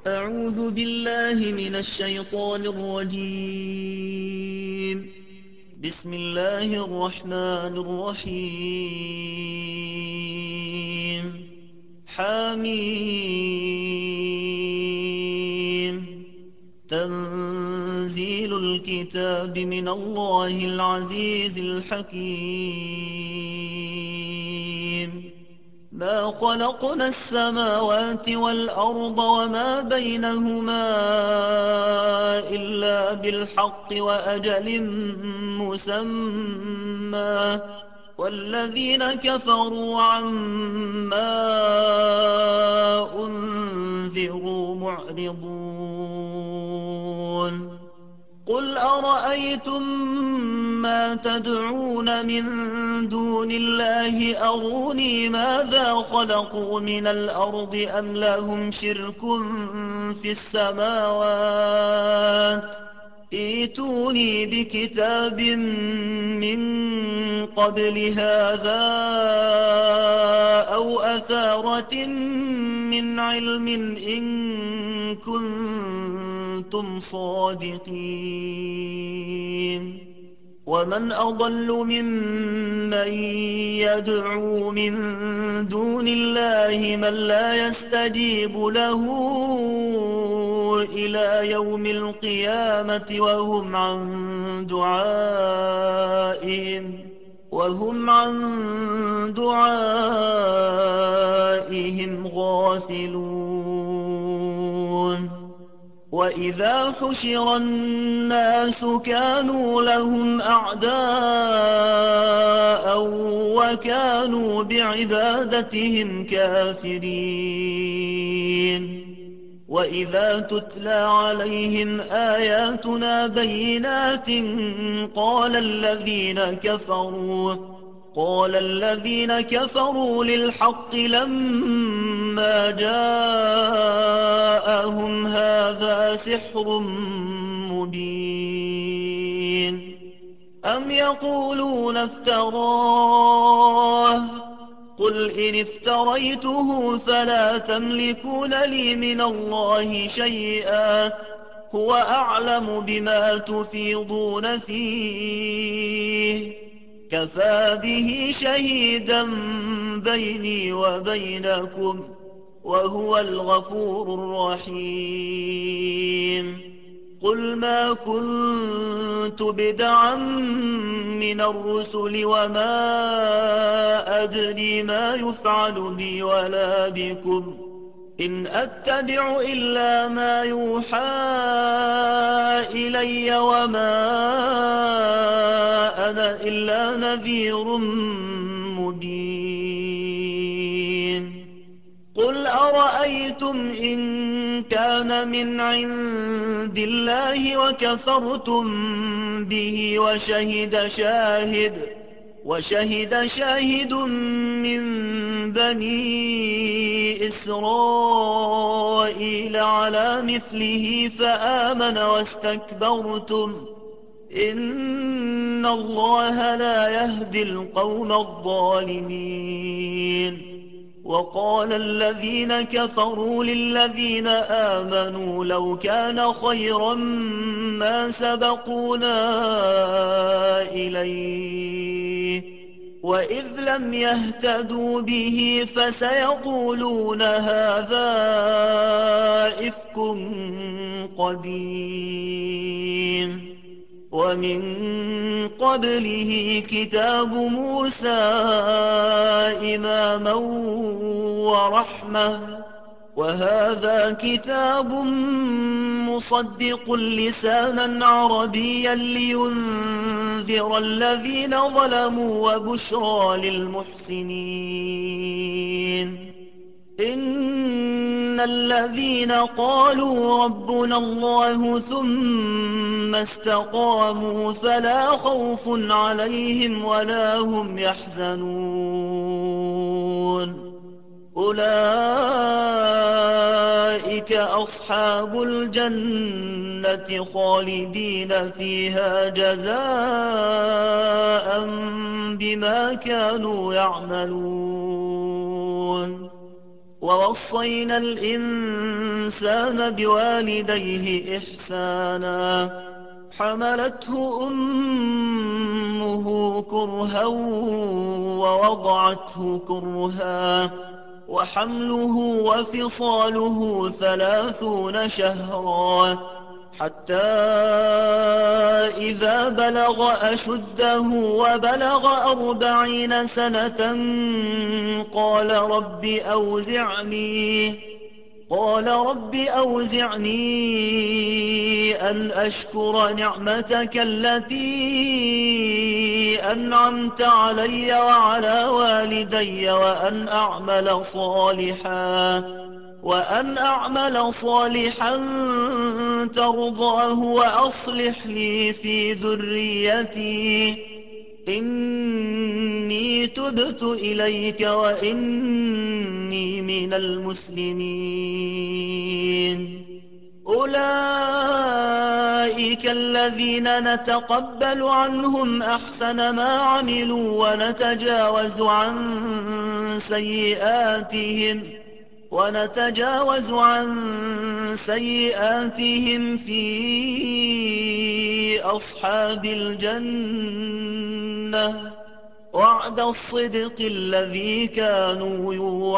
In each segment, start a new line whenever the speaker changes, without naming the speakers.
أعوذ بالله من الشيطان الرجيم. بسم الله الرحمن الرحيم. حميم. تنزيل الكتاب من الله العزيز الحكيم. ما خلقنا السماوات والأرض وما بينهما إلا بالحق وأجل مسمى، والذين كفروا عما أنذروا معرضون. قل أرأيتم ما تدعون من دون الله أروني ماذا خلقوا من الأرض أم لهم شرك في السماوات. ائتوني بكتاب من قبل هذا أو أثارة من علم إن كنتم صادقين. ومن أضل ممن يدعو من دون الله من لا يستجيب له إلى يوم القيامة وهم عن دعائهم غافلون. وإذا حشر الناس كانوا لهم أعداء وكانوا بعبادتهم كافرين. وإذا تتلى عليهم آياتنا بينات قال الذين كفروا للحق لما جاءهم هذا سحر مبين. أم يقولون افتراه قل إن افتريته فلا تملكون لي من الله شيئا هو أعلم بما تفيضون فيه كفى به شهيدا بيني وبينكم وهو الغفور الرحيم. قل ما كنت بدعا من الرسل وما أدري ما يفعل بي ولا بكم إن أتبع إلا ما يوحى إلي وما أنا إلا نذير مبين. قل أرأيتم إن كان من عند الله وكفرتم به وشهد شاهد من بني إسرائيل على مثله فآمن واستكبرتم إن الله لا يهدي القوم الظالمين. وقال الذين كفروا للذين آمنوا لو كان خيرا ما سبقونا إليه وإذ لم يهتدوا به فسيقولون هذا إفك قديم. ومن قبله كتاب موسى إماما ورحمة وهذا كتاب مصدق لسانا عربيا لينذر الذين ظلموا وبشرى للمحسنين. إن الذين قالوا ربنا الله ثم استقاموا فلا خوف عليهم ولا هم يحزنون أولئك أصحاب الجنة خالدين فيها جزاء بما كانوا يعملون ووصينا الإنسان بوالديه إحسانا حملته أمه كرها ووضعته كرها وحمله وفصاله 30 شهرا حتى إذا بلغ أشده وبلغ 40 سنة قال رب أوزعني أن أشكر نعمتك التي أنعمت علي وعلى والدي وأن أعمل صالحا ترضاه وأصلح لي في ذريتي إني تبت إليك وإني من المسلمين. أولئك الذين نتقبل عنهم أحسن ما عملوا ونتجاوز عن سيئاتهم في أصحاب الجنة وعد الصدق الذي كانوا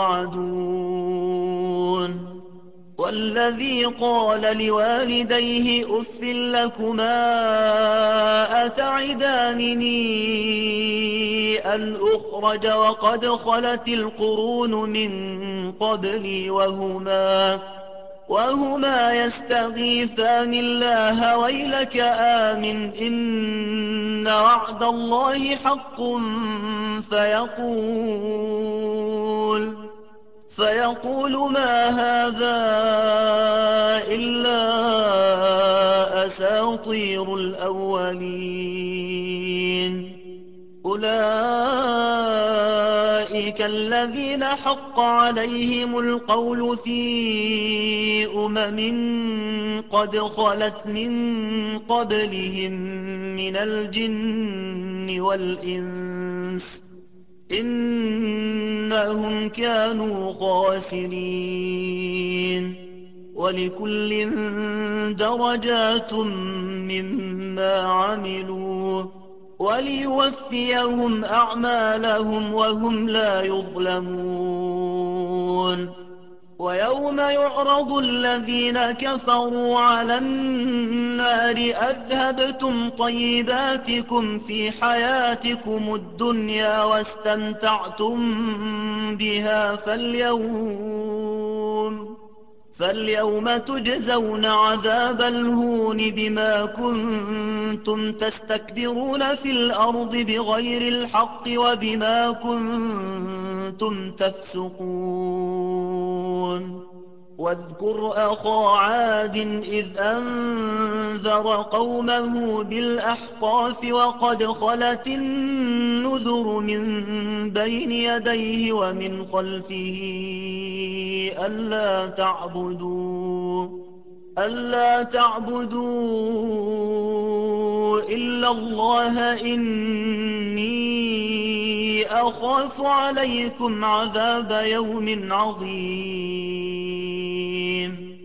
يوعدون. والذي قال لوالديه أف لكما أتعدانني أن أخرج وقد خلت القرون من قبلي وهما يستغيثان الله ويلك آمن إن وعد الله حق فيقول ما هذا إلا أساطير الأولين. أولئك الذين حق عليهم القول في قد خلت من قبلهم من الجن والإنس إنهم كانوا خاسرين. ولكل درجات مما عملوا وليوفيهم أعمالهم وهم لا يظلمون. ويوم يعرض الذين كفروا على النار أذهبتم طيباتكم في حياتكم الدنيا واستمتعتم بها فاليوم تجزون عذاب الهون بما كنتم تستكبرون في الأرض بغير الحق وبما كنتم تفسقون. واذكر أخا عاد إذ أنذر قومه بالأحقاف وقد خلت النذر من بين يديه ومن خلفه ألا تعبدوا إلا الله إني أخاف عليكم عذاب يوم عظيم.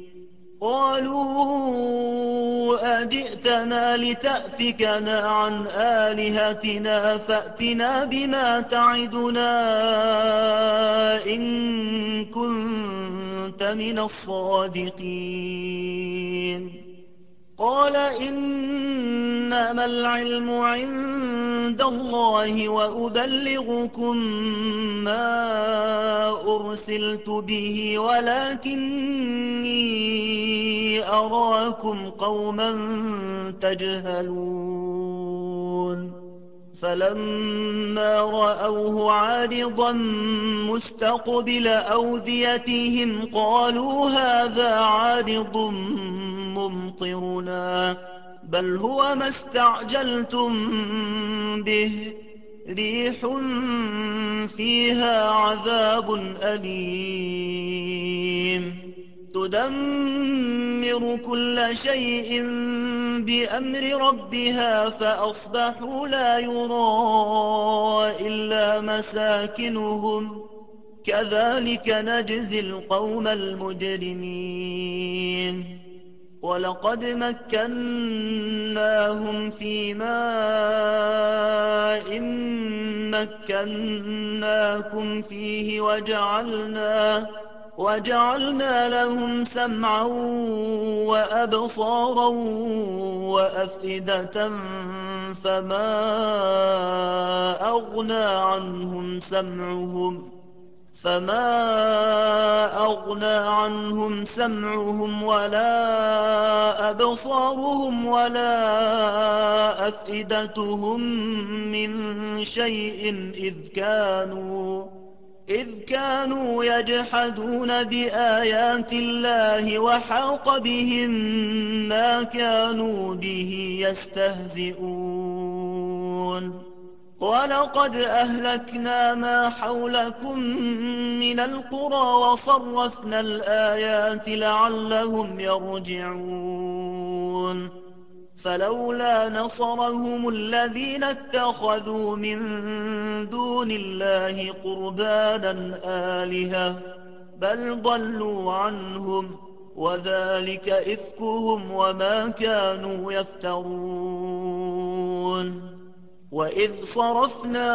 قالوا أجئتنا لتأفكنا عن آلهتنا فأتنا بما تعدنا إن كنت من الصادقين. قال إنما العلم عند الله وأبلغكم ما أرسلت به ولكني أراكم قوما تجهلون. فلما رأوه عارضا مستقبل أوديتهم قالوا هذا عارض ممطرنا بل هو ما استعجلتم به ريح فيها عذاب أليم تدمر كل شيء بأمر ربها فأصبحوا لا يرى إلا كذلك نجزي القوم المجرمين ولقد مكناهم في ماء مكناكم فيه وجعلنا لهم سمعا وأبصارا وأفئدة فما أغنى عنهم سمعهم ولا أبصارهم ولا أفئدتهم من شيء إذ كانوا يجحدون بآيات الله وحاق بهم ما كانوا به يستهزئون ولقد أهلكنا ما حولكم من القرى وصرفنا الآيات لعلهم يرجعون فلولا نصرهم الذين اتخذوا من دون الله قربانا آلهة بل ضلوا عنهم وذلك إفكهم وما كانوا يفترون وإذ صرفنا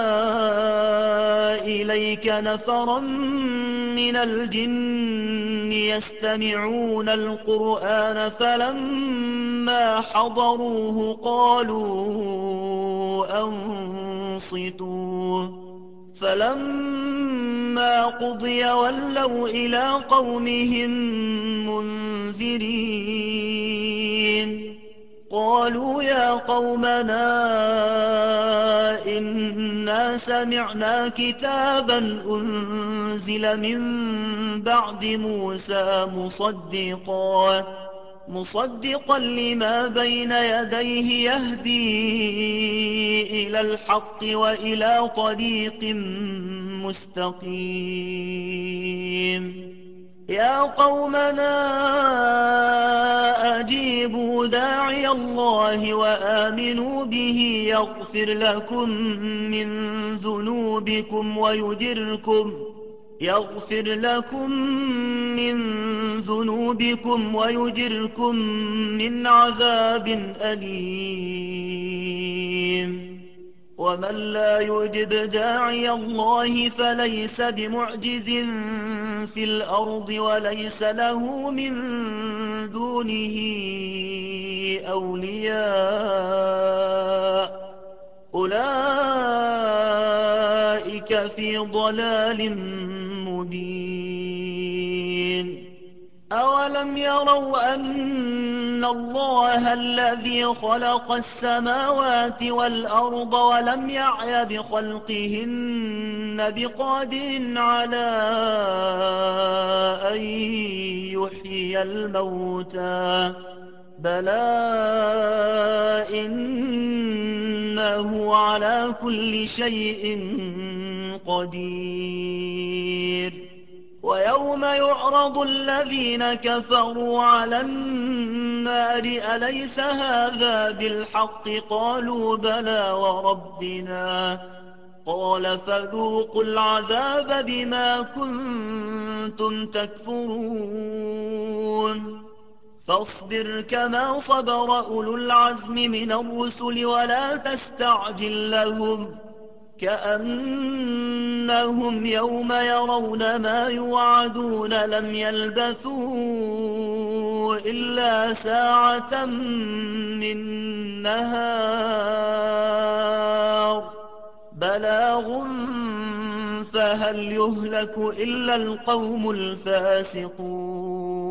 إليك نفرا من الجن يستمعون القرآن فلما حضروه قالوا أنصتوا فلما قضي ولوا إلى قومهم منذرين قالوا يا قومنا إنا سمعنا كتابا أنزل من بعد موسى مصدقا لما بين يديه يهدي إلى الحق وإلى طريق مستقيم يا قومنا أجيبوا داعي الله وآمنوا به يغفر لكم من ذنوبكم ويجركم من عذاب أليم ومن لا يجب داعي الله فليس بمعجز في الأرض وليس له من دونه أولياء أولئك في ضلال مبين أولم يروا أن الله الذي خلق السماوات والأرض ولم يعي بخلقهن بقادر على أن يحيي الموتى بلى إنه على كل شيء قدير ويوم يعرض الذين كفروا على النار أليس هذا بالحق قالوا بلى وربنا قال فذوقوا العذاب بما كنتم تكفرون فاصبر كما صبر أولو العزم من الرسل ولا تستعجل لهم كأنهم يوم يرون ما يوعدون لم يلبثوا إلا ساعة من نهار بلاغ فهل يهلك إلا القوم الفاسقون